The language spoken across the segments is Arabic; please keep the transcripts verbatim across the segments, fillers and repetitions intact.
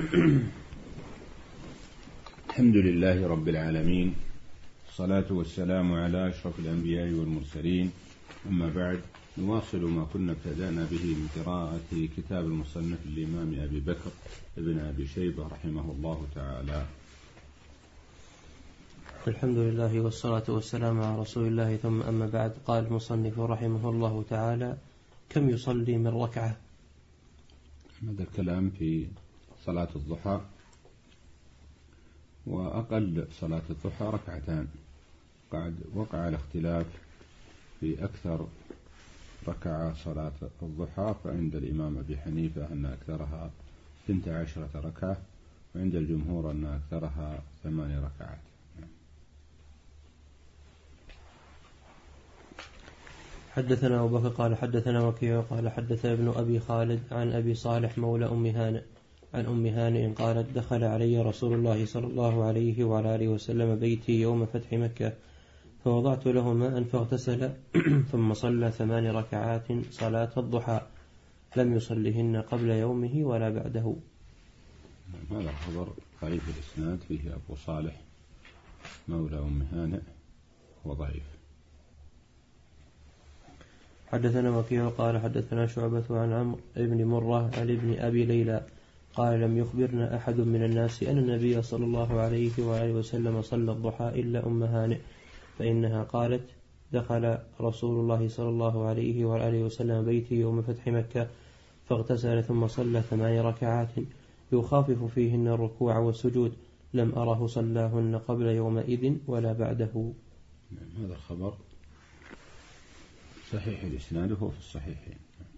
الحمد لله رب العالمين، الصلاة والسلام على أشرف الأنبياء والمرسلين، أما بعد، نواصل ما كنا ابتدأنا به من قراءة كتاب المصنف الإمام أبي بكر ابن أبي شيبة رحمه الله تعالى. الحمد لله والصلاة والسلام على رسول الله، ثم أما بعد. قال المصنف رحمه الله تعالى: كم يصلي من ركعة؟ هذا الكلام في صلاة الضحى، وأقل صلاة الضحى ركعتان. قد وقع الاختلاف في أكثر ركعة صلاة الضحى، فعند الإمام أبي حنيفة أن أكثرها اثنتا عشرة ركعة، وعند الجمهور أن أكثرها ثمان ركعات. حدثنا أبو بكر قال حدثنا وكيع قال حدث ابن أبي خالد عن أبي صالح مولى أم هانئ عن أم هانئ قالت: دخل علي رسول الله صلى الله عليه وعلى آله وسلم بيتي يوم فتح مكة، فوضعت له ماء فاغتسل ثم صلى ثمان ركعات صلاة الضحى، لم يصلهن قبل يومه ولا بعده. هذا خبر ضعيف الإسناد، فيه أبو صالح مولى أم هانئ وضعيف. حدثنا وكيع قال حدثنا شعبة عن عمرو بن مرة عن ابن أبي ليلى قال: لم يخبرنا أحد من الناس أن النبي صلى الله عليه وآله وسلم صلى الضحى إلا أم هانئ، فإنها قالت: دخل رسول الله صلى الله عليه وآله وسلم بيتي يوم فتح مكة فاغتسل ثم صلى ثمان ركعات يخافف فيهن الركوع والسجود، لم أره صلاهن قبل يومئذ ولا بعده. هذا الخبر صحيح الإسناد وهو في الصحيحين.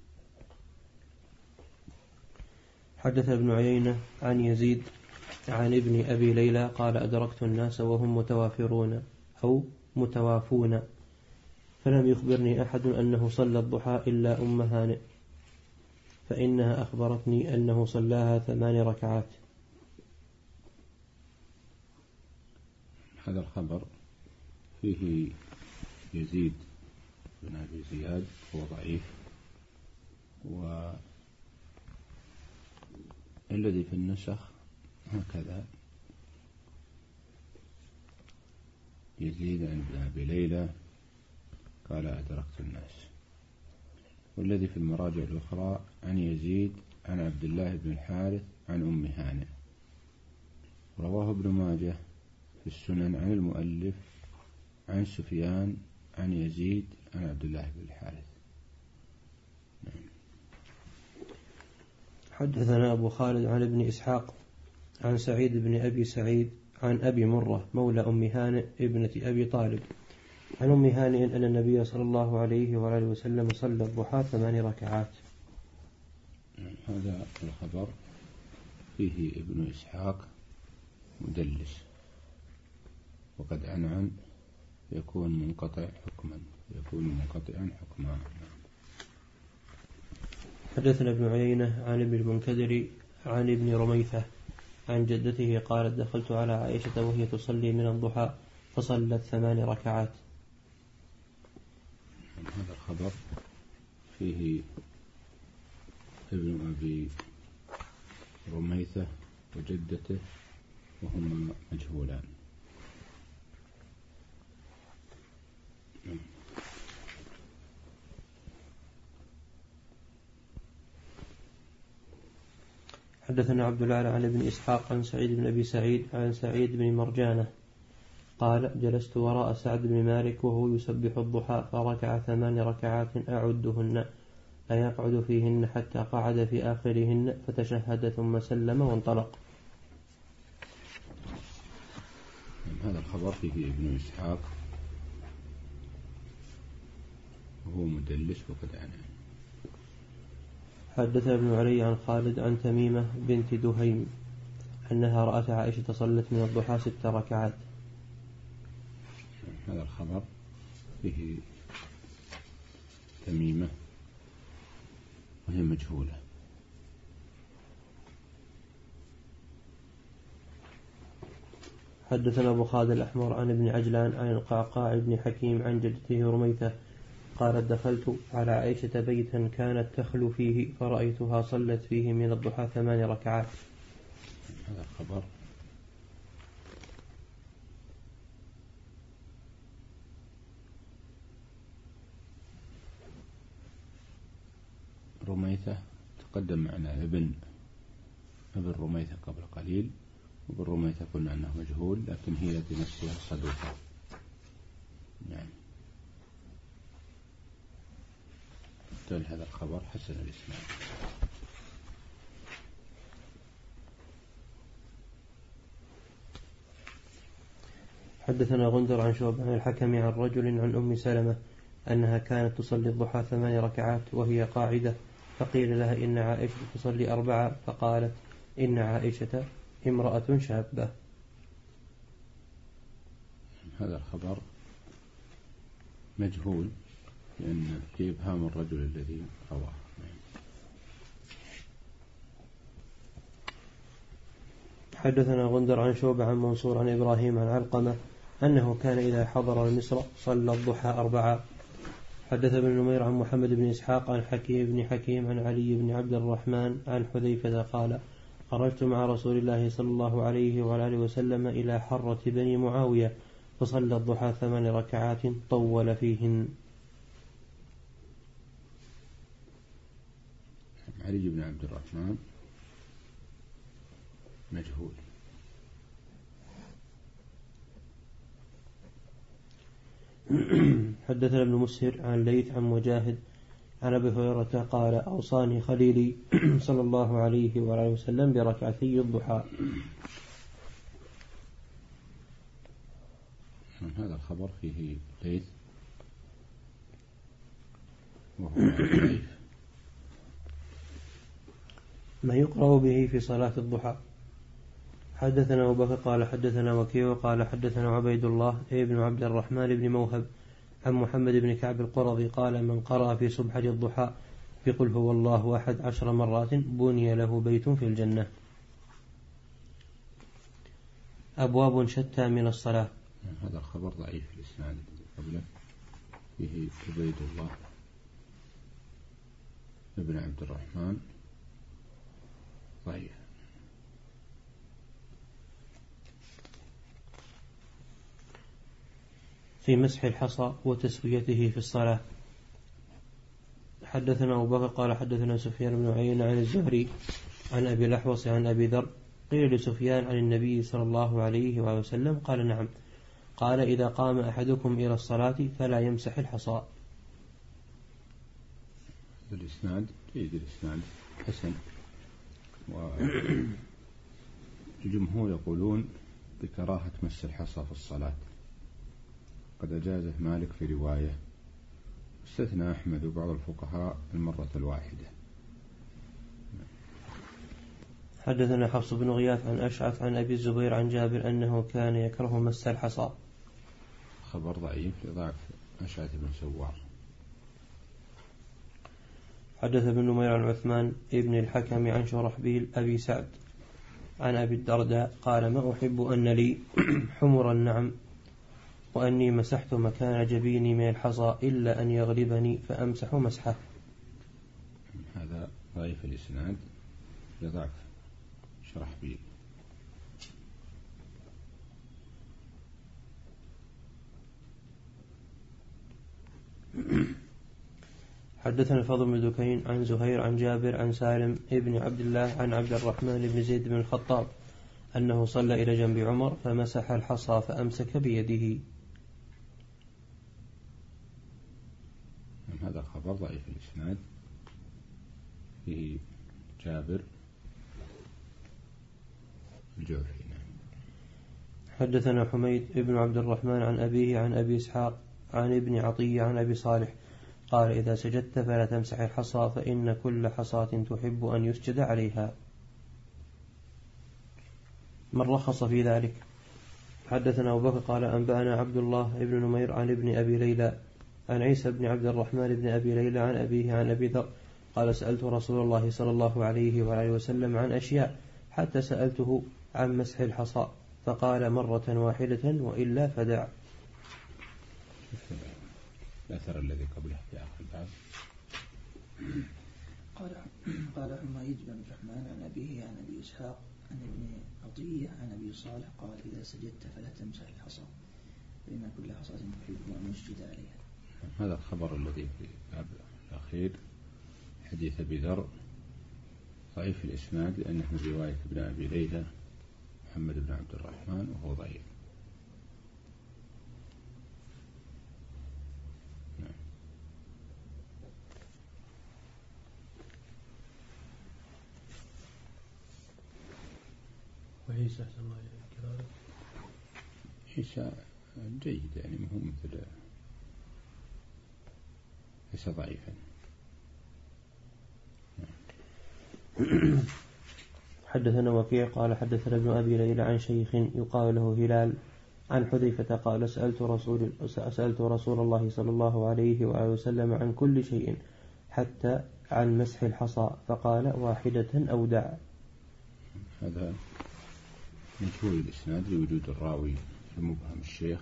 حدث ابن عيينة عن يزيد عن ابن أبي ليلى قال: أدركت الناس وهم متوافرون أو متوافون، فلم يخبرني أحد أنه صلى الضحى إلا أم هانئ، فإنها أخبرتني أنه صلاها ثمان ركعات. هذا الخبر فيه يزيد بن أبي زياد هو ضعيف، والذي في النسخ هكذا: يزيد عن ابن أبي ليلى قال: أدركت الناس. والذي في المراجع الأخرى عن يزيد عن عبد الله بن الحارث عن أم هانئ. رواه ابن ماجه في السنن عن المؤلف عن سفيان عن يزيد عن عبد الله بن الحارث. حدثنا أبو خالد عن ابن إسحاق عن سعيد بن أبي سعيد عن أبي مرة مولى أم هانئ ابنة أبي طالب عن أم هانئ أن النبي صلى الله عليه وآله وسلم صلى الضحى ثمان ركعات. هذا الخبر فيه ابن إسحاق مدلس، وقد عنعن يكون منقطع حكما يكون منقطعا حكما. حدثنا ابن عيينة عن ابن المنكدر عن ابن رميثة عن جدته قالت: دخلت على عائشة وهي تصلي من الضحى فصلت ثمان ركعات. هذا الخبر فيه ابن أبي رميثة وجدته وهما مجهولان. حدثنا عبد الأعلى عن ابن إسحاق عن سعيد بن أبي سعيد عن سعيد بن مرجانة قال: جلست وراء سعد بن مالك وهو يسبح الضحى فركع ثمان ركعات أعدهن، لا يقعد فيهن حتى قعد في آخرهن فتشهد ثم سلم وانطلق. هذا الخبر فيه ابن إسحاق وهو مدلس وقد عنه. حدث ابن علي عن خالد عن تميمة بنت دهيم أنها رأت عائشة صلت من الضحى ست ركعات. هذا الخبر فيه تميمة وهي مجهولة. حدثنا أبو خالد الأحمر عن ابن عجلان عن القعقاع بن حكيم عن جدته رميثة قالت: دخلت على عائشة بيتا كانت تخلو فيه فرأيتها صلت فيه من الضحى ثمان ركعات. هذا الخبر رميثة تقدم معنا ابن ابن رميثة قبل قليل، وابن رميثة قلنا أنه مجهول، لكن هي بنفسها صدوقة. نعم. هذا الخبر حسن الإسناد. حدثنا غندر عن شعبة عن الحكم عن رجل عن أم سلمة أنها كانت تصلي الضحى ثمان ركعات وهي قاعدة، فقيل لها إن عائشة تصلي أربعة، فقالت إن عائشة امرأة شابة. هذا الخبر مجهول لأن في إبهام الرجل الذي رواه. حدثنا غندر عن شعبة عن منصور عن إبراهيم عن علقمة أنه كان إذا حضر مصر صلى الضحى أربعة. حدث ابن نمير عن محمد بن إسحاق عن حكيم بن حكيم عن علي بن عبد الرحمن عن حذيفة قال خرجت مع رسول الله صلى الله عليه وآله وسلم إلى حرة بني معاوية فصلى الضحى ثمان ركعات طول فيهن. علي بن عبد الرحمن مجهول. حدثنا ابن مسهر عن ليث عن مجاهد عن أبي هريرة قال أوصاني خليلي صلى الله عليه وآله وسلم بركعتي الضحى. هذا الخبر فيه ليث وهو ضعيف. ما يقرأ به في صلاة الضحى. حدثنا أبو بكر قال حدثنا وكيع قال حدثنا عبيد الله ابن عبد الرحمن بن موهب عن محمد بن كعب القرظي قال من قرأ في سبحة الضحى بقل هو الله أحد عشر مرات بني له بيت في الجنة. أبواب شتى من الصلاة. هذا الخبر ضعيف في الإسناد قبله، فيه عبيد الله ابن عبد الرحمن ضعيف. في مسح الحصى وتسويته في الصلاة. حدثنا أبو بكر قال حدثنا سفيان بن عيينة عن الزهري عن أبي الأحوص عن أبي ذر قيل لسفيان عن النبي صلى الله عليه وسلم قال نعم، قال إذا قام أحدكم إلى الصلاة فلا يمسح الحصى. الإسناد جيد، الإسناد حسن، والجمهور يقولون بكراهة مس الحصى في الصلاة، قد أجازه مالك في رواية، استثنى أحمد وبعض الفقهاء المرة الواحدة. حدثنا حفص بن غياث عن أشعث عن أبي الزبير عن جابر أنه كان يكره مس الحصى. خبر ضعيف لضعف أشعث بن سوار. حدث ابن نمير عن عثمان ابن الحكم عن شرحبيل أبي سعد عن أبي الدرداء قال ما أحب أن لي حمر النعم وأني مسحت مكان جبيني من الحصى إلا أن يغلبني فأمسح مسحه. هذا ضعيف الإسناد لضعف شرحبيل. حدثنا الفضل بن دكين عن زهير عن جابر عن سالم ابن عبد الله عن عبد الرحمن بن زيد بن الخطاب أنه صلى إلى جنب عمر فمسح الحصى فأمسك بيده. هذا الخبر ضعيف الإسناد، فيه جابر الجوفي. حدثنا حميد ابن عبد الرحمن عن أبيه عن أبي إسحاق عن ابن عطية عن أبي صالح قال إذا سجدت فلا تمسح الحصى فإن كل حصاة تحب أن يسجد عليها. من رخص في ذلك. حدثنا أبو بكر قال أنبأنا عبد الله ابن نمير عن ابن أبي ليلى عن عيسى بن عبد الرحمن بن أبي ليلى عن أبيه عن أبي ذر قال سألت رسول الله صلى الله عليه وآله وسلم عن أشياء حتى سألته عن مسح الحصى فقال مرة واحدة وإلا فدع. الأثر الذي قبله في آخر الباب. قال قال حميد بن عبد الرحمن عن أبيه عن أبي إسحاق عن ابن عطية عن أبي صالح قال إذا سجدت فلا تمسح الحصى فإن كل حصاة تحب أن يسجد عليها. هذا الخبر الذي في الباب الأخير حديث أبي ذر ضعيف الإسناد لأنه من رواية ابن أبي ليلى محمد بن عبد الرحمن وهو ضعيف. وعيسى أحسن الله إليك عيسى جيد يعني مو مثل ليس ضعيفا. حدثنا وكيع قال حدثنا ابن أبي ليلى عن شيخ يقال له هلال عن حذيفة قال سألت رسول, سألت رسول الله صلى الله عليه وآله وسلم عن كل شيء حتى عن مسح الحصى فقال واحدة أو دع. هذا مجهول الإسناد لوجود الراوي المبهم الشيخ.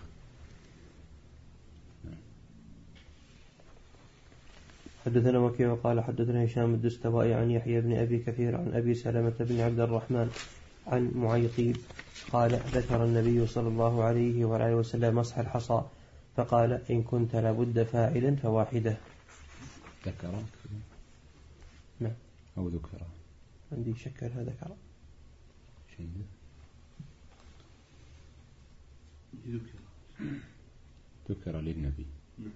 حدثنا وكيع قال حدثنا هشام الدستوائي عن يحيى بن أبي كثير عن أبي سلمة بن عبد الرحمن عن معيقيب قال ذكر النبي صلى الله عليه وآله وسلم مسح الحصى فقال إن كنت لابد فاعلا فواحدة. ذكر نعم أو ذكر عندي شك هذا ذكر شيء ذكر ذكر للنبي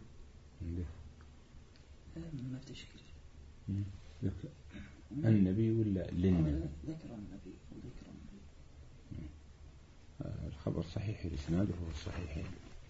ما في تشكيل ذكر النبي ولا للنبي؟ ذكر النبي وذكر النبي. الخبر صحيح الإسناد وهو الصحيحين.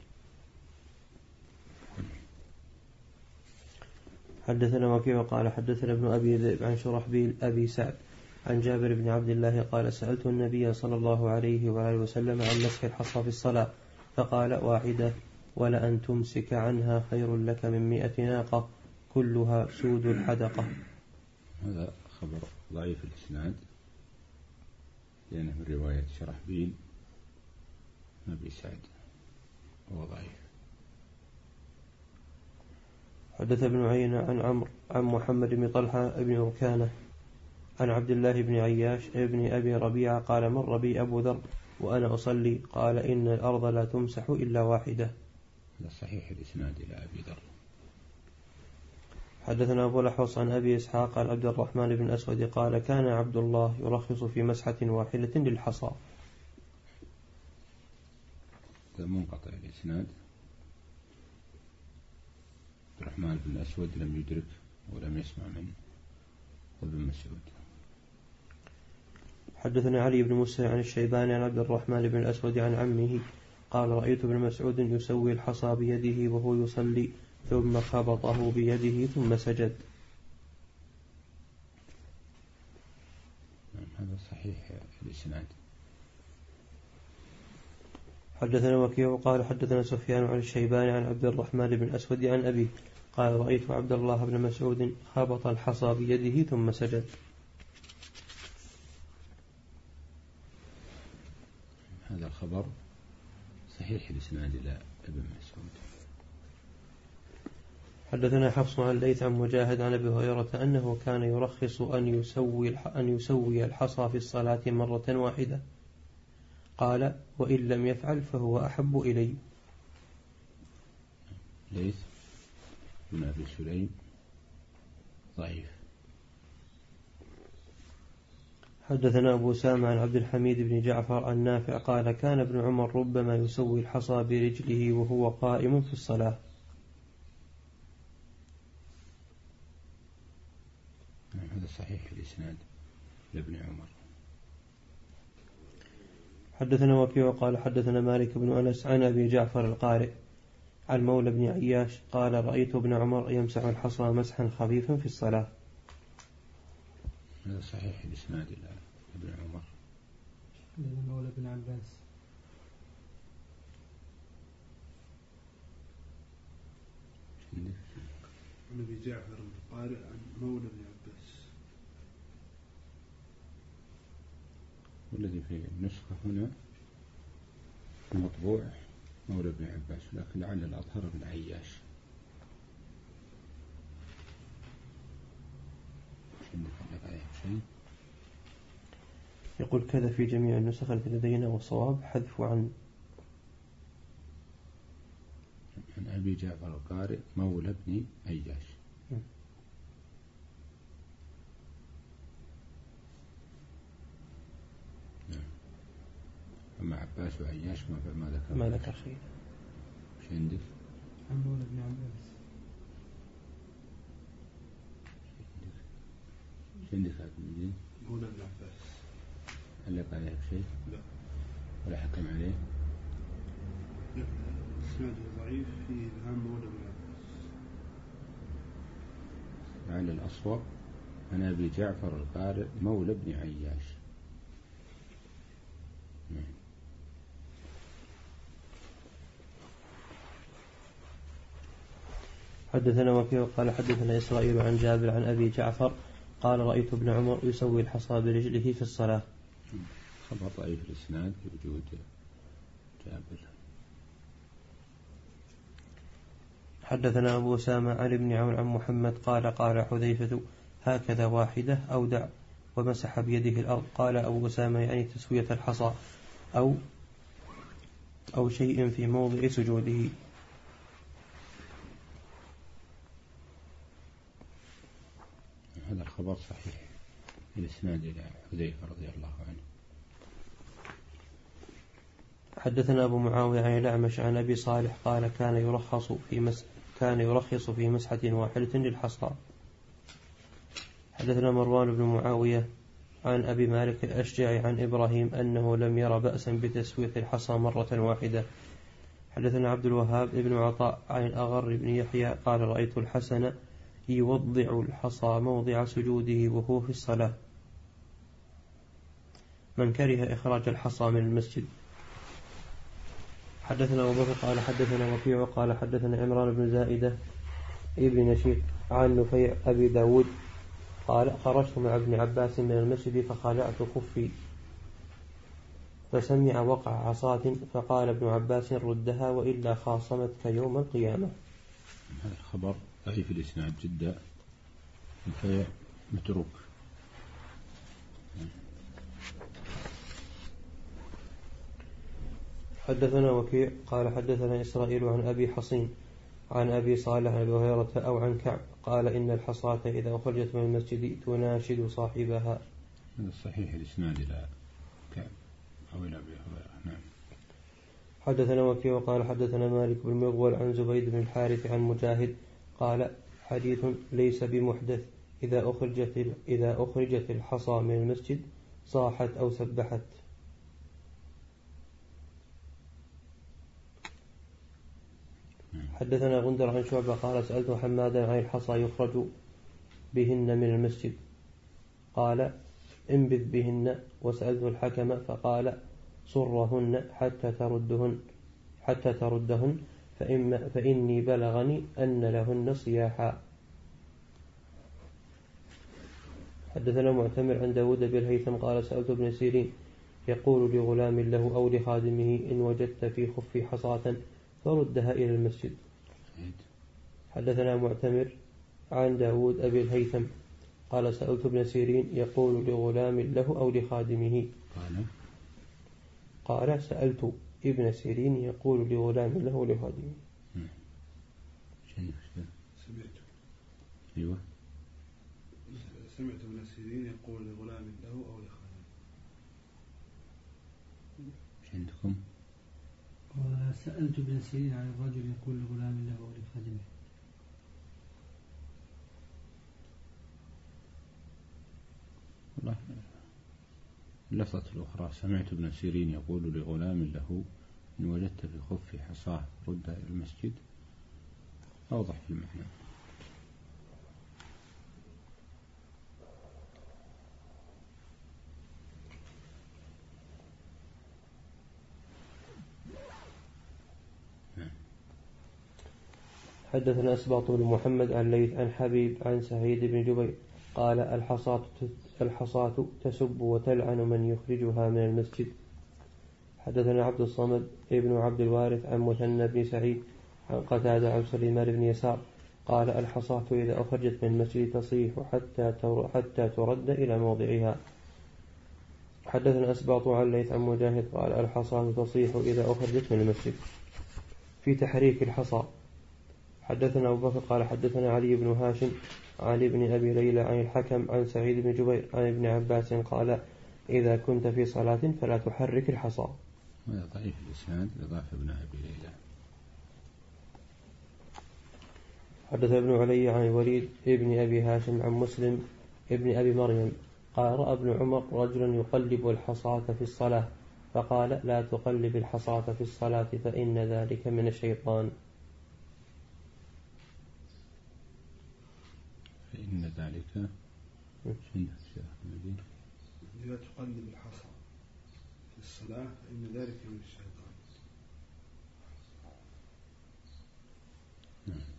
حدثنا وكيع قال حدثنا ابن أبي ذئب عن شرحبيل أبي سعد عن جابر بن عبد الله قال سألت النبي صلى الله عليه وآله وسلم عن مسح الحصى في الصلاة فقال واحدة ولأن تمسك عنها خير لك من مئة ناقة كلها سود الحدقة. هذا خبر ضعيف الإسناد لأنه من رواية شرحبيل أبي سعد وهو ضعيف. حدث ابن عيينة عن عمرو عن محمد بن طلحة بن عكانة عن عبد الله بن عياش ابن أبي ربيعة قال مر بي أبو ذر وأنا أصلي قال إن الأرض لا تمسح إلا واحدة. هذا صحيح الإسناد إلى أبي ذر. حدثنا أبو الأحوص عن أبي إسحاق عن عبد الرحمن بن أسود قال كان عبد الله يرخص في مسحة واحدة للحصى. هذا منقطع الإسناد. عبد الرحمن بن أسود لم يدرك ولم يسمع منه وابن مسعود. حدثنا علي بن موسى عن الشيباني عن عبد الرحمن بن الأسود عن عمه قال رأيت ابن مسعود يسوي الحصى بيده وهو يصلي ثم خبطه بيده ثم سجد. هذا صحيح الإسناد. حدثنا وكيع قال حدثنا سفيان عن الشيباني عن عبد الرحمن بن الأسود عن أبيه قال رأيت عبد الله بن مسعود خبط الحصى بيده ثم سجد. هذا الخبر صحيح الإسناد إلى ابن مسعود. حدثنا حفص عن الليث عن مجاهد عن أبي هريرة أنه كان يرخص أن يسوي أن يسوي الحصى في الصلاة مرة واحدة قال وإن لم يفعل فهو أحب إلي. ليث بن أبي سليم ضعيف. حدثنا أبو سامة عن عبد الحميد بن جعفر عن نافع قال كان ابن عمر ربما يسوي الحصى برجله وهو قائم في الصلاة. هذا صحيح الإسناد لابن عمر. حدثنا وكيع قال حدثنا مالك بن أنس عن أبي جعفر القارئ عن مولى بن عياش قال رأيت ابن عمر يمسح الحصى مسحا خفيفا في الصلاة. هذا صحيح الإسناد إلى ابن عمر. مولى بن عباس. عن أبي جعفر القارئ عن مولى بن عباس. والذي في النسخة هنا المطبوع مولى بن عباس لكن لعل الأظهر بن عياش. يقول كذا في جميع النسخ التي لدينا، والصواب حذف عن. عن أبي جعفر القارئ مولى بن عياش. نعم. أما عباس وعياش ما ما ذكر ما ذكر شيء. وش عندك؟ عن مولى بن عباس. وش عندك هذا المدين؟ مولى بن عباس. علق عليه شيء؟ لا. ولا حكم عليه؟ إسناده ضعيف في إبهام مولى بن عباس. على الأصوب عن أبي جعفر القارئ مولى بن عياش. نعم. حدثنا وكيع قال حدثنا إسرائيل عن جابر عن أبي جعفر قال رأيت ابن عمر يسوي الحصى برجله في الصلاة. خبر ضعيف الإسناد بوجود جابر. حدثنا أبو أسامة عن ابن عون عن محمد قال قال حذيفة هكذا واحدة أودع ومسح بيده الأرض. قال أبو أسامة يعني تسوية الحصى أو أو شيء في موضع سجوده. هذا الخبر صحيح الإسناد إلى حذيفة رضي الله عنه. حدثنا أبو معاوية عن الأعمش عن أبي صالح قال كان يرخص في مس كان يرخص في مسحة واحدة للحصى. حدثنا مروان بن معاوية عن أبي مالك الأشجعي عن إبراهيم أنه لم ير بأسا بتسوية الحصى مرة واحدة. حدثنا عبد الوهاب ابن عطاء عن الأغر بن يحيى قال رأيت الحسن يوضع الحصى موضع سجوده وهو في الصلاة. من كره إخراج الحصى من المسجد. حدثنا أبو بكر قال حدثنا وكيع قال حدثنا عمران بن زائدة ابن نشيط عن نفيع أبي داود قال خرجت مع ابن عباس من المسجد فخلعت خفي فسمع وقع عصاة فقال ابن عباس ردها وإلا خاصمتك يوم القيامة. هذا الخبر ضعيف الإسناد جدا نفيع متروك. حدثنا وكيع قال حدثنا إسرائيل عن أبي حصين عن أبي صالح عن هريرة أو عن كعب قال إن الحصاة إذا أخرجت من المسجد تناشد صاحبها. هذا الصحيح الإسناد إلى كعب أو إلى أبي هريرة. نعم. حدثنا وكيع قال حدثنا مالك بن مغول عن زبيد بن الحارث عن مجاهد قال حديث ليس بمحدث إذا أخرجت إذا أخرجت الحصى من المسجد صاحت أو سبحت. حدثنا غندر عن شعبة قال سألت حمادا عن الحصى يخرج بهن من المسجد قال انبذ بهن. وسألت الحكم فقال صرهن حتى تردهن حتى تردهن فإما فإني بلغني أن لهن صياحا. حدثنا معتمر عن داود بالهيثم قال سألت ابن سيرين يقول لغلام له أو لخادمه إن وجدت في خفي حصاة فردها إلى المسجد. حدثنا معتمر عن داود أبي الهيثم قال سألت ابن سيرين يقول لغلام له أو لخادمه قال قال سألت ابن سيرين يقول لغلام له أو لخادمه. سمعت أيوة سمعت ابن سيرين يقول لغلام له أو لخادمه. ايش عندكم؟ وسألت ابن سيرين عن الرجل يقول لغلام له أو لخادمه. والله اللفظة الأخرى سمعت ابن سيرين يقول لغلام له إن وجدت في خف حصاه ردها إلى المسجد أوضح في المعنى. حدثنا أسباط بن محمد عن ليث عن حبيب عن سعيد بن جبير قال الحصاة الحصاة تسب وتلعن من يخرجها من المسجد. حدثنا عبد الصمد ابن عبد الوارث عن مثنى بن سعيد عن قتادة عن سليمان بن يسار قال الحصاة إذا أخرجت من المسجد تصيح حتى حتى ترد إلى موضعها. حدثنا أسباط عن الليث عن مجاهد قال الحصى تصيح إذا أخرجت من المسجد في تحريك الحصى. حدثنا أبو بكر قال حدثنا علي بن هاشم عن ابن أبي ليلى عن الحكم عن سعيد بن جبير عن ابن عباس قال إذا كنت في صلاة فلا تحرك الحصى. هذا ضعيف الإسناد إضافة ابن أبي ليلى. حدث ابن علي عن الوليد ابن أبي هاشم عن مسلم ابن أبي مريم قال رأى ابن عمر رجلا يقلب الحصاة في الصلاة فقال لا تقلب الحصاة في الصلاة فإن ذلك من الشيطان. فإن ذلك لا تقلب الحصى في الصلاة فإن ذلك من الشيطان. نعم.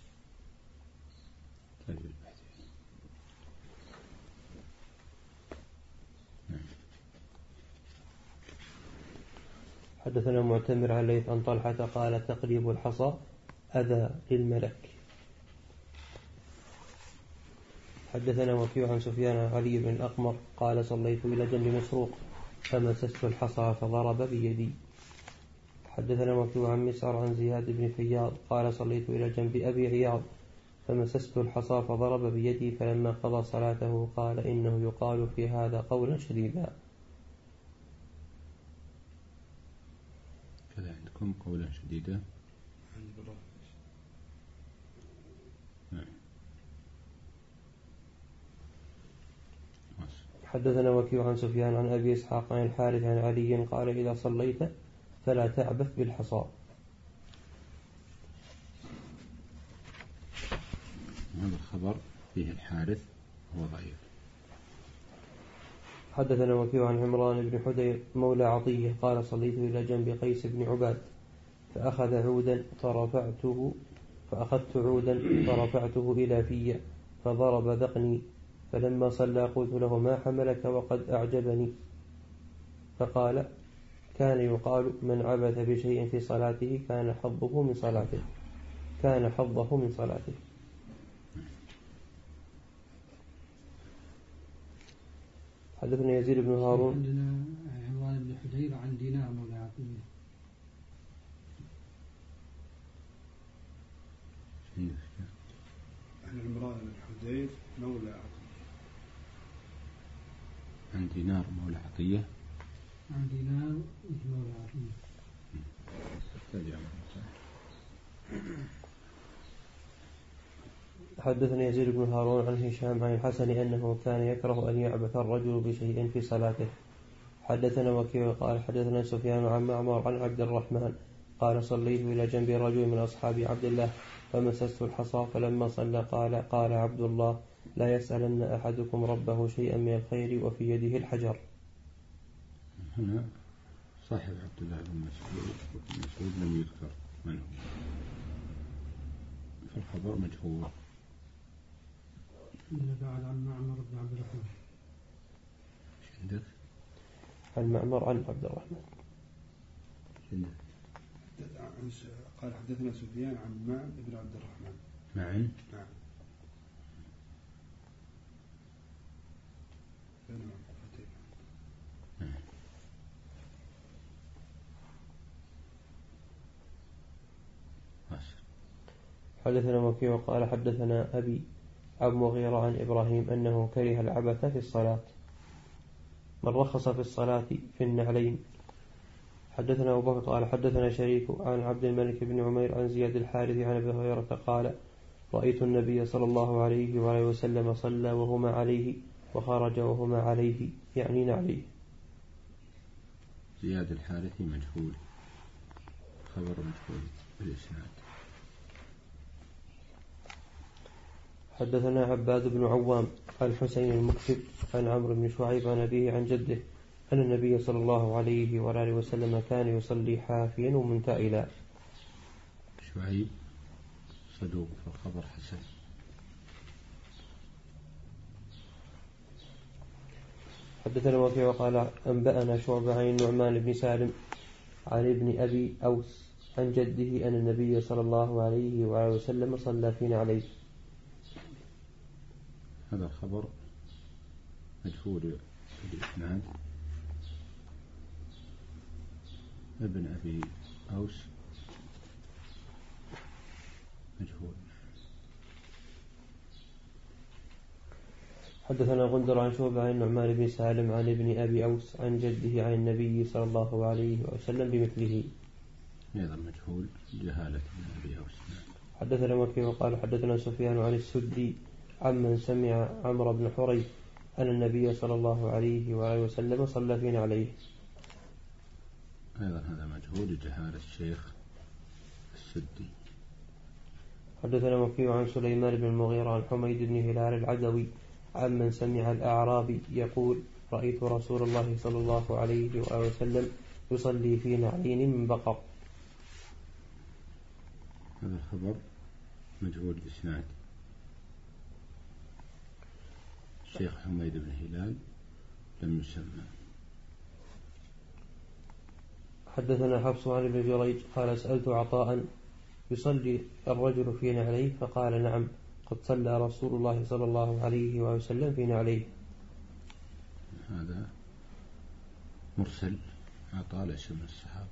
طيب. حدثنا معتمر عن ليث عن طلحة قال تقليب الحصى أذى للملك. حدثنا وكيع عن سفيان عن علي بن الأقمر قال صليت إلى جنب مسروق فمسست الحصى فضرب بيدي. حدثنا وكيع عن مسعر عن زياد بن فياض قال صليت إلى جنب أبي عياض فمسست الحصى فضرب بيدي فلما قضى صلاته قال إنه يقال في هذا قولا شديدا. كذا عندكم قولا شديدا. حدثنا وكيع عن سفيان عن أبي إسحاق عن الحارث عن علي قال إذا صليت فلا تعبث بالحصى. هذا الخبر فيه الحارث هو ضعيف. حدثنا وكيع عن عمران بن حدير مولى عطية قال صليت إلى جنب قيس بن عباد فأخذ عودا فرفعته فأخذت عودا فرفعته إلى في فضرب ذقني فلما صلى قلت له ما حملك وقد أعجبني فقال كان يقال من عبث بشيء في صلاته كان حظه من صلاته كان حظه من صلاته. حدثنا يزيد بن هارون. عندنا عمران بن حدير عن دينار مولى عطية. عن عمران بن حدير مولى عطية. عن دينار مولى عطية. عن دينار مولى عطية. حدثني يزيد بن هارون عن هشام عن الحسن أنه كان يكره أن يعبث الرجل بشيء في صلاته. حدثنا وكيع قال حدثنا سفيان عن معمر عن عبد الرحمن قال صليت إلى جنب رجل من أصحاب عبد الله فمسست الحصى فلما صلى قال قال عبد الله لا يسألن أحدكم ربه شيئا من الخير وفي يده الحجر. هنا صاحب عبد الله بن مسعود وابن مسعود لم يذكر من هو فالخبر مجهول. عندنا بعد عن معمر بن عبد الرحمن. عندك؟ عن معمر عن عبد الرحمن. عندك؟ قال حدثنا سفيان عن معن بن عبد الرحمن. معن؟ نعم. حدثنا وكيع قال حدثنا أبي عن مغيرة عن إبراهيم أنه كره العبث في الصلاة من رخص في الصلاة في النعلين. حدثنا أبو بكر قال حدثنا شريك عن عبد الملك بن عمير عن زياد الحارث عن أبي هريرة قال رأيت النبي صلى الله عليه وآله وسلم صلى وهما عليه وخرج وهما عليه يعني نعليه. زياد الحارث مجهول خبر مجهول بالإسناد. حدثنا عباد بن عوام الحسين المكتب عن عمرو بن شعيب عن أبيه عن جده أن النبي صلى الله عليه وآله وسلم كان يصلي حافيا ومنتعلا. شعيب صدوق فالخبر حسن. حدثنا وكيع وقال أنبأنا شعبة عن النعمان بن سالم عن ابن أبي أوس عن جده أن النبي صلى الله عليه وآله وسلم صلى فينا عليه. هذا الخبر مجهول بالإسناد ابن أبي أوس مجهول. حدثنا غندر عن شعبة عن نعمان بن سالم عن ابن أبي أوس عن جده عن النبي صلى الله عليه وسلم بمثله أيضا مجهول جهالة ابن أبي أوس. حدثنا وكيع وقال حدثنا سفيان عن السدي عمن سمع عمرو بن حريث أن النبي صلى الله عليه وآله وسلم صلى فينا عليه. أيضا هذا مجهول جهالة الشيخ السدي. حدثنا وكيع عن سليمان بن المغيرة عن حميد بن هلال العدوي عمن سمع الأعرابي يقول رأيت رسول الله صلى الله عليه وآله وسلم يصلي في نعلين من بقر. هذا الخبر مجهول الإسناد. الشيخ حميد بن هلال لم يسمى. حدثنا حفص عن ابن جريج قال سألت عطاء يصلي الرجل في نعليه فقال نعم قد صلى رسول الله صلى الله عليه وسلم في نعليه. هذا مرسل عطاء ليس من الصحابة.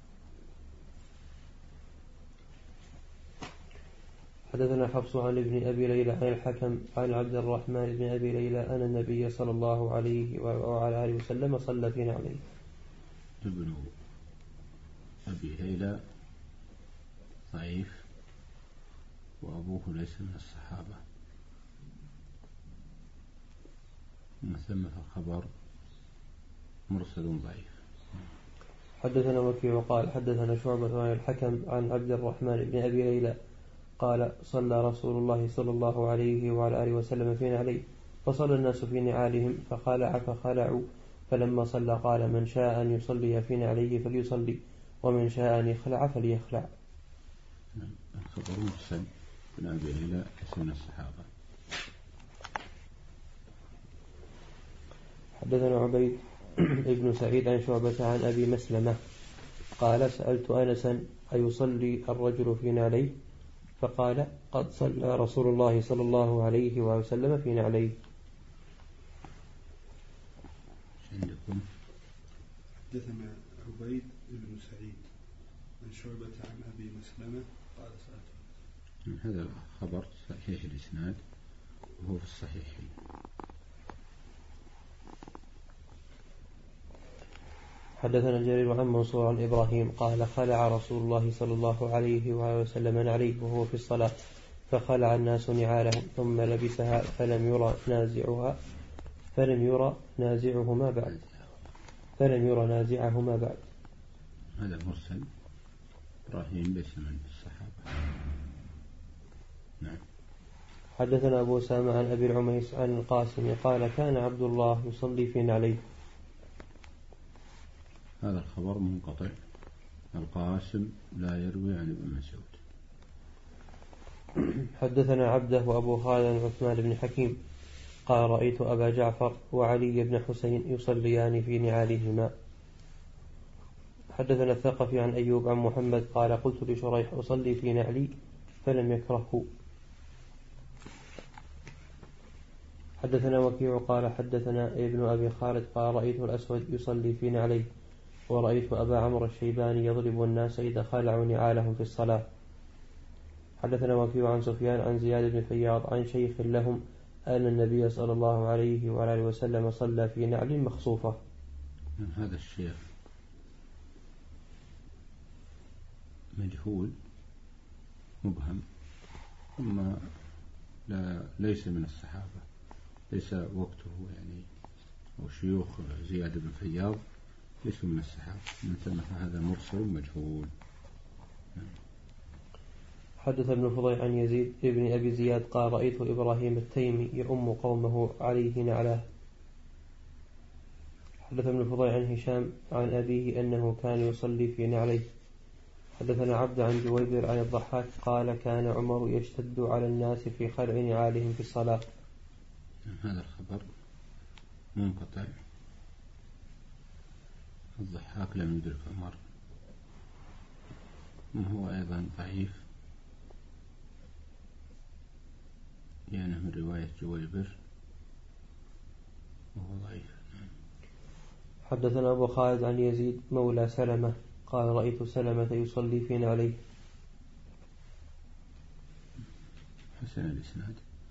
حدثنا حفص عن ابن أبي ليلى عن الحكم عن عبد الرحمن بن أبي ليلى أن النبي صلى الله عليه وعلى آله وسلم صلى في نعليه. ابن أبي ليلى ضعيف وأبوه ليس من الصحابة، من ثم فالخبر مرسل ضعيف. حدثنا وكيع وقال حدثنا شعبة عن الحكم عن عبد الرحمن بن أبي ليلى قال صلى رسول الله صلى الله عليه وعلى آله وسلم في نعليه فصلى الناس في نعالهم فخلع فخلعوا فلما صلى قال من شاء أن يصلي في نعليه فليصلي ومن شاء أن يخلع فليخلع. الخبر مرسل بن أبي ليلى ليس من الصحابة. حدثنا عبيد ابن سعيد عن شعبة عن أبي مسلمة قال سألت أنسا أيصلي الرجل في نعليه فقال قد صلى رسول الله صلى الله عليه وسلم في نعليه. عندكم حدثنا عبيد بن سعيد عن شعبة عن أبي مسلمة قال سألت. هذا خبر صحيح الإسناد وهو في الصحيحين. حدثنا جرير عن منصور عن إبراهيم قال خلع رسول الله صلى الله عليه وسلم نعليه وهو في الصلاة فخلع الناس نعالهم ثم لبسها فلم يرى نازعها فلم يرى نازعهما بعد فلم يرى نازعهما بعد. هذا مرسل إبراهيم ليس من الصحابة. نعم. حدثنا أبو سامة عن أبي العميس عن القاسم قال كان عبد الله يصلي في نعليه. هذا الخبر منقطع. القاسم لا يروي عن ابن مسعود. حدثنا عبده وأبو خالد عثمان بن حكيم قال رأيت أبا جعفر وعلي بن حسين يصليان في نعالهما. حدثنا الثقفي عن أيوب عن محمد قال قلت لشريح أصلي في نعلي فلم يكرهه. حدثنا وكيع قال حدثنا ابن أبي خالد قال رأيت الأسود يصلي في نعليه ورأيت أبا عمرو الشيباني يضرب الناس إذا خلعوا نعالهم في الصلاة. حدثنا وكيع عن سفيان عن زياد بن فياض عن شيخ لهم أن النبي صلى الله عليه وآله وسلم صلى في نعل مخصوفة. من هذا الشيخ مجهول مبهم ثم لا ليس من الصحابة، ليس وقته يعني أو شيوخ زياد بن فياض ليسوا من الصحابة، من ثم هذا مرسل مجهول. حدث ابن فضيل عن يزيد ابن أبي زياد قال رأيت إبراهيم التيمي يؤم قومه عليه نعلاه. حدث ابن فضيل عن هشام عن أبيه أنه كان يصلي في نعليه. حدثنا عبد عن جويبر عن الضحاك قال كان عمر يشتد على الناس في خلع نعالهم في الصلاة. هذا الخبر منقطع. الضحاك لم يدرك عمر وهو أيضا ضعيف يعني من رواية جويبر وهو ضعيف. حدثنا أبو خالد عن يزيد مولى سلمة قال رأيت سلمة يصلي في نعليه. حسن الإسناد.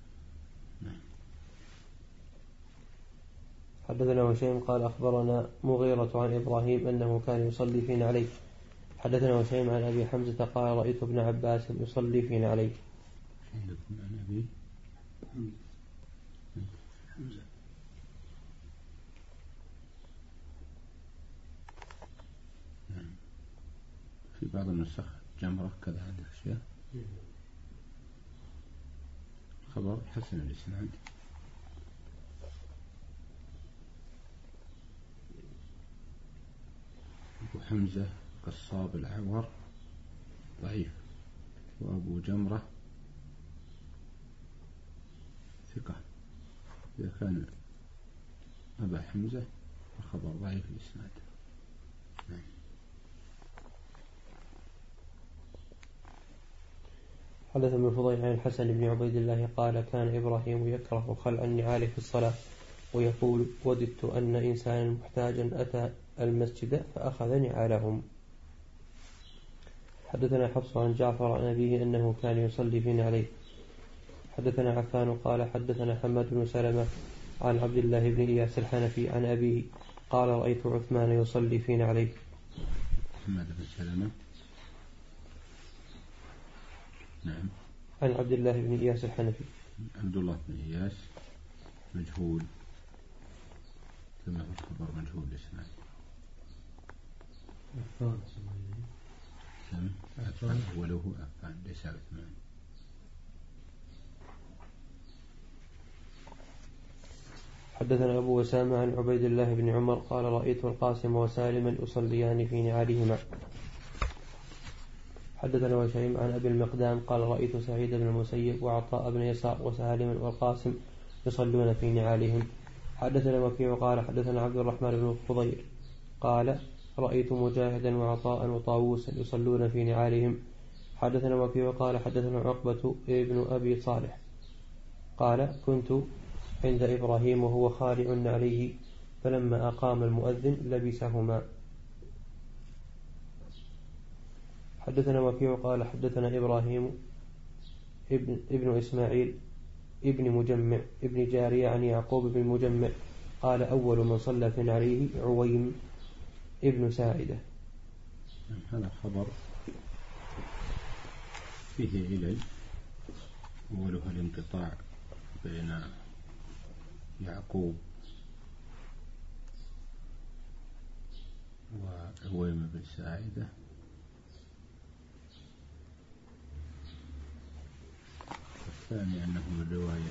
حدثنا هشيم قال أخبرنا مغيرة عن إبراهيم أنه كان يصلي في نعليه. حدثنا هشيم عن أبي حمزة قال رأيت ابن عباس يصلي في نعليه. عندكم عن أبي حمزة. في بعض النسخ جمرة كذا عندك شيء. خبر حسن الإسناد. أبو حمزة قصاب العور ضعيف، وأبو جمرة ثقة. إذا كان أبا حمزة الخبر ضعيف الإسناد. نعم. حدث ابن فضيل عن الحسن بن عبيد الله قال كان إبراهيم يكره خلع النعال في الصلاة ويقول وددت أن إنسانا محتاجا أتى المسجد فأخذ نعالهم. حدثنا حفص عن جعفر عن أبيه أنه كان يصلي في نعليه. حدثنا عفان قال حدثنا حماد بن سلمة عن عبد الله بن إياس الحنفي عن أبيه قال رأيت عثمان يصلي في نعليه. حماد بن سلمة. نعم. عن عبد الله بن إياس الحنفي. عبد الله بن إياس مجهول كما في الخبر مجهول الإسناد. عفان عفان وله عفان ليس عثمان. حدثنا أبو وسامة عن عبيد الله بن عمر قال رأيت القاسم وسالما يصليان في نعالهما. حدثنا هشيم عن أبي المقدام قال رأيت سعيد بن المسيب وعطاء بن يسار وسالما والقاسم يصلون في نعالهم. حدثنا وكيع قال حدثنا عبد الرحمن بن فضيل قال رأيت مجاهدا وعطاء وطاووسا يصلون في نعالهم. حدثنا وكيع قال حدثنا عقبة ابن أبي صالح قال كنت عند إبراهيم وهو خالع عليه فلما أقام المؤذن لبسهما. حدثنا وكيع قال حدثنا إبراهيم ابن, ابن إسماعيل ابن مجمع ابن جارية عن يعقوب بن مجمع قال أول من صلى في عليه عويم ابن ساعدة. هذا خبر فيه علل، أولها الانقطاع بين يعقوب وعويم بن ساعدة، والثاني أنه من رواية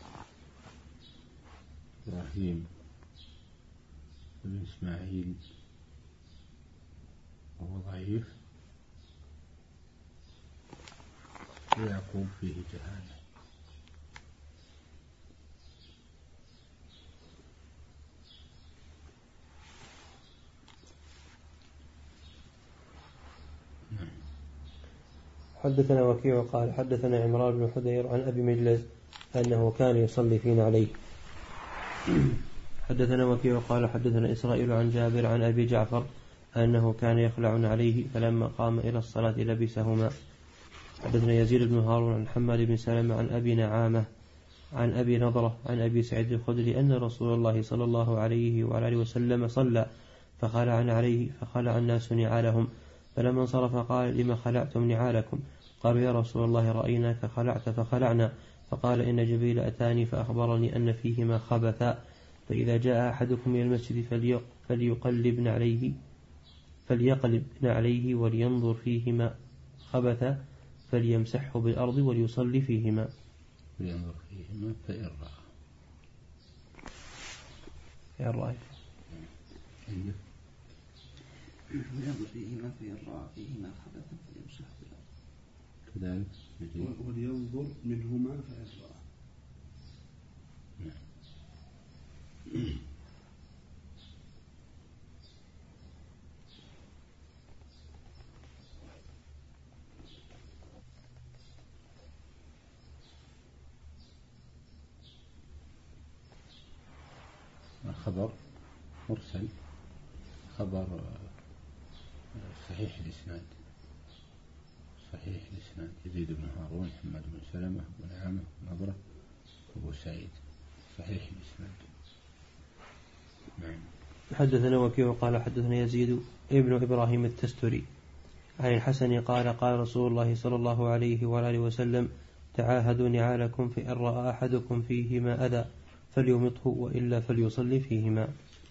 إبراهيم بن إسماعيل وهو ضعيف، ويعقوب فيه جهالة. حدثنا وكيع قال حدثنا عمران بن حدير عن أبي مجلس أنه كان يصلي في نعليه. حدثنا وكيع قال حدثنا إسرائيل عن جابر عن أبي جعفر أنه كان يخلع عليه فلما قام إلى الصلاة لبسهما. حدثنا يزيد بن هارون عن حماد بن سلمة عن أبي نعامة عن أبي نضرة عن أبي سعيد الخدري أن رسول الله صلى الله عليه وعلى آله وسلم صلى فخلع عليه فخلع الناس نعالهم، فلما انصرف قال لما خلعتم نعالكم؟ قالوا يا رسول الله رأيناك خلعت فخلعنا. فقال إن جبريل أتاني فأخبرني أن فيهما خبثا، فإذا جاء أحدكم إلى المسجد فليقلب عليه فليقلب عليه ولينظر فيهما خبثا فليمسحه بالأرض وليصلي فيهما. فلينظر فيهما فإن رأى يا رأي ولينظر فيهما فإن رأى فيهما خبثا فليمسحه بالأرض كذلك. ولينظر منهما فإن رأى. خبر مرسل، خبر صحيح الإسناد صحيح الإسناد يزيد بن هارون محمد بن سلمة بن نعامة نضرة أبو سعيد صحيح الإسناد. نعم. حدثنا وكيع قال حدثنا يزيد ابن إبراهيم التستري عن الحسن قال قال رسول الله صلى الله عليه وآله وسلم تعاهدوا نعالكم فإن رأى أحدكم فيهما أذى فليمطه وإلا فليصلي فيهما.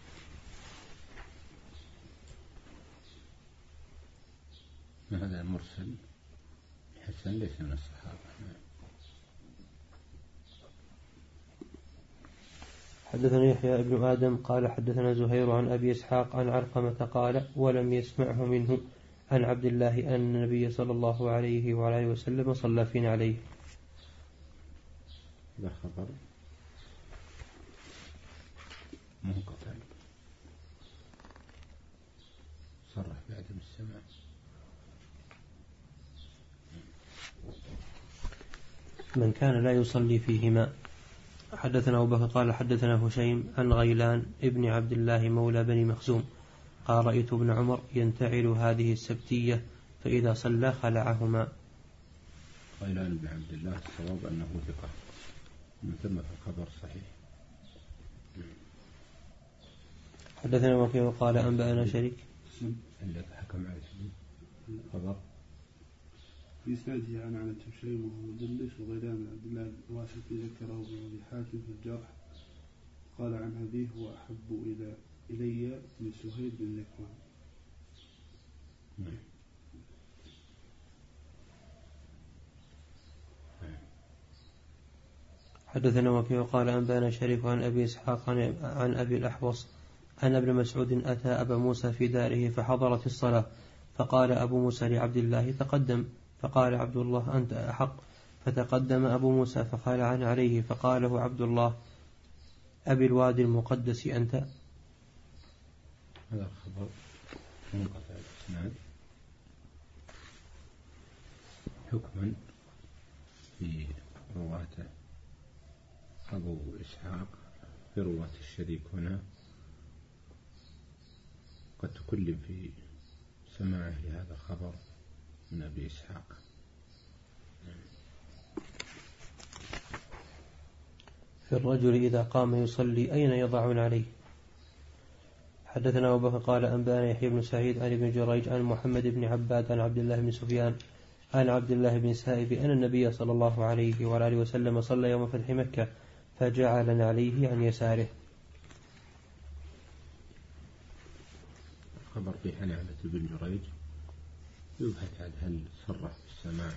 هذا مرسل حسن ليس من الصحابة. حدثنا يحيى ابن آدم قال حدثنا زهير عن أبي إسحاق عن علقمة قال ولم يسمعه منه عن عبد الله أن النبي صلى الله عليه وعلى وسلم صلى فينا عليه. لا خبر منقطع صرح بعدم السماع. من كان لا يصلي فيهما. حدثنا أبو بكر قال حدثنا هشيم عن غيلان ابن عبد الله مولى بني مخزوم قال رأيت ابن عمر ينتعل هذه السبتية فإذا صلى خلعهما. غيلان بن عبد الله الصواب أنه ثقة من ثم الخبر صحيح. حدثنا وكيع قال أنبأنا شريك اللي حكم على الخبر في إسناده عن عن هشيم وهو مدلس وغيلان بن عبد الله الواسطي ذكره ابن أبي حاتم في الجرح قال عن أبيه هو أحب إلى إلي من سهيل بن ذكوان. حدثنا وكيع قال أنبأنا شريك عن أبي إسحاق عن أبي الأحوص أن ابن مسعود أتى أبا موسى في داره فحضرت الصلاة فقال أبو موسى لعبد الله تقدم فقال عبد الله أنت أحق فتقدم أبو موسى فخلع عليه فقال له عبد الله أبي الوادي المقدس أنت. هذا الخبر منقطع الإسناد حكما في رواته أبو إسحاق في رواة الشريك هنا قد تكلم في سماعه لهذا الخبر من أبي إسحاق. في الرجل إذا قام يصلي أين يضعون عليه. حدثنا أبو بكر قال أنبأنا يحيى بن سعيد عن ابن جريج عن محمد بن عباد عن عبد الله بن سفيان عن عبد الله بن سائب أن النبي صلى الله عليه وآله وسلم صلى يوم فتح مكة فجعل عليه عن يساره. خبر في حنانة بن جريج يبحث عن هل صرح بالسماع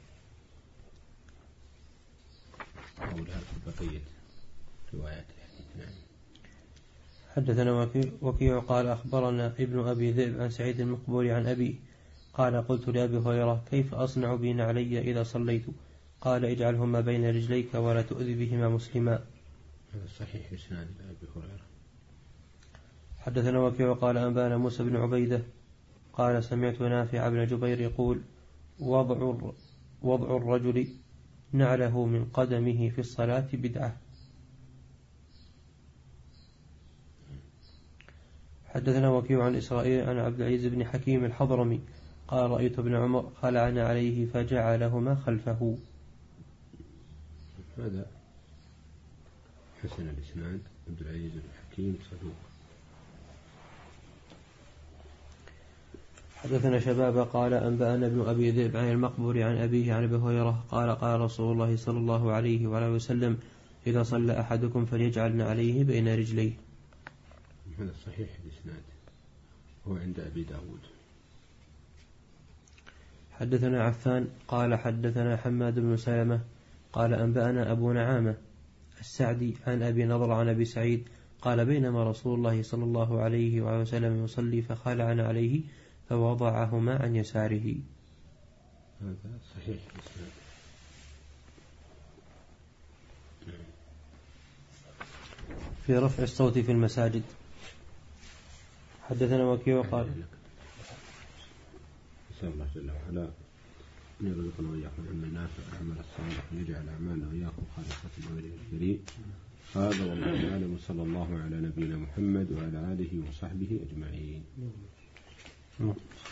أو لها بقية روايات يعني. حدثنا وكيع قال أخبرنا ابن أبي ذئب عن سعيد المقبول عن أبي قال قلت لأبي هريرة كيف أصنع بين علي إذا صليت قال اجعلهما بين رجليك ولا تؤذي بهما مسلما. هذا صحيح إسناد أبي هريرة. حدثنا وكيع قال أنبانا موسى بن عبيدة قال سمعت نافع بن جبير يقول وضع وضع الرجل نعله من قدمه في الصلاة بدعة. حدثنا وكيع عن إسرائيل عن عبد العزيز بن حكيم الحضرمي قال رأيت ابن عمر خلعنا عليه فجعلهما خلفه. هذا حسن الإسناد عبد العزيز بن حكيم صدوق. حدثنا شباب قال أنبأنا ابن أبي ذئب عن المقبور عن أبيه عن أبي هريرة قال قال رسول الله صلى الله عليه وآله وسلم إذا صلى أحدكم فليجعلن عليه بين رجليه. هذا صحيح الإسناد هو عند أبي داود. حدثنا عفان قال حدثنا حماد بن سلمة قال أنبأنا أبو نعامة السعدي عن أبي نضر عن أبي سعيد قال بينما رسول الله صلى الله عليه وآله وسلم يصلي فخلعنا عليه فوضعهما عن يساره. هذا صحيح الإسناد. في رفع الصوت في المساجد. حدثنا وكيع قال نسأل الله جل وعلا أن يرزقنا وإياكم علما نافعا وعملا صالحا ويجعل أعمالنا وإياكم خالصة لوجهه الكريم. هذا والله أعلم وصلى الله على نبينا محمد وعلى آله وصحبه أجمعين.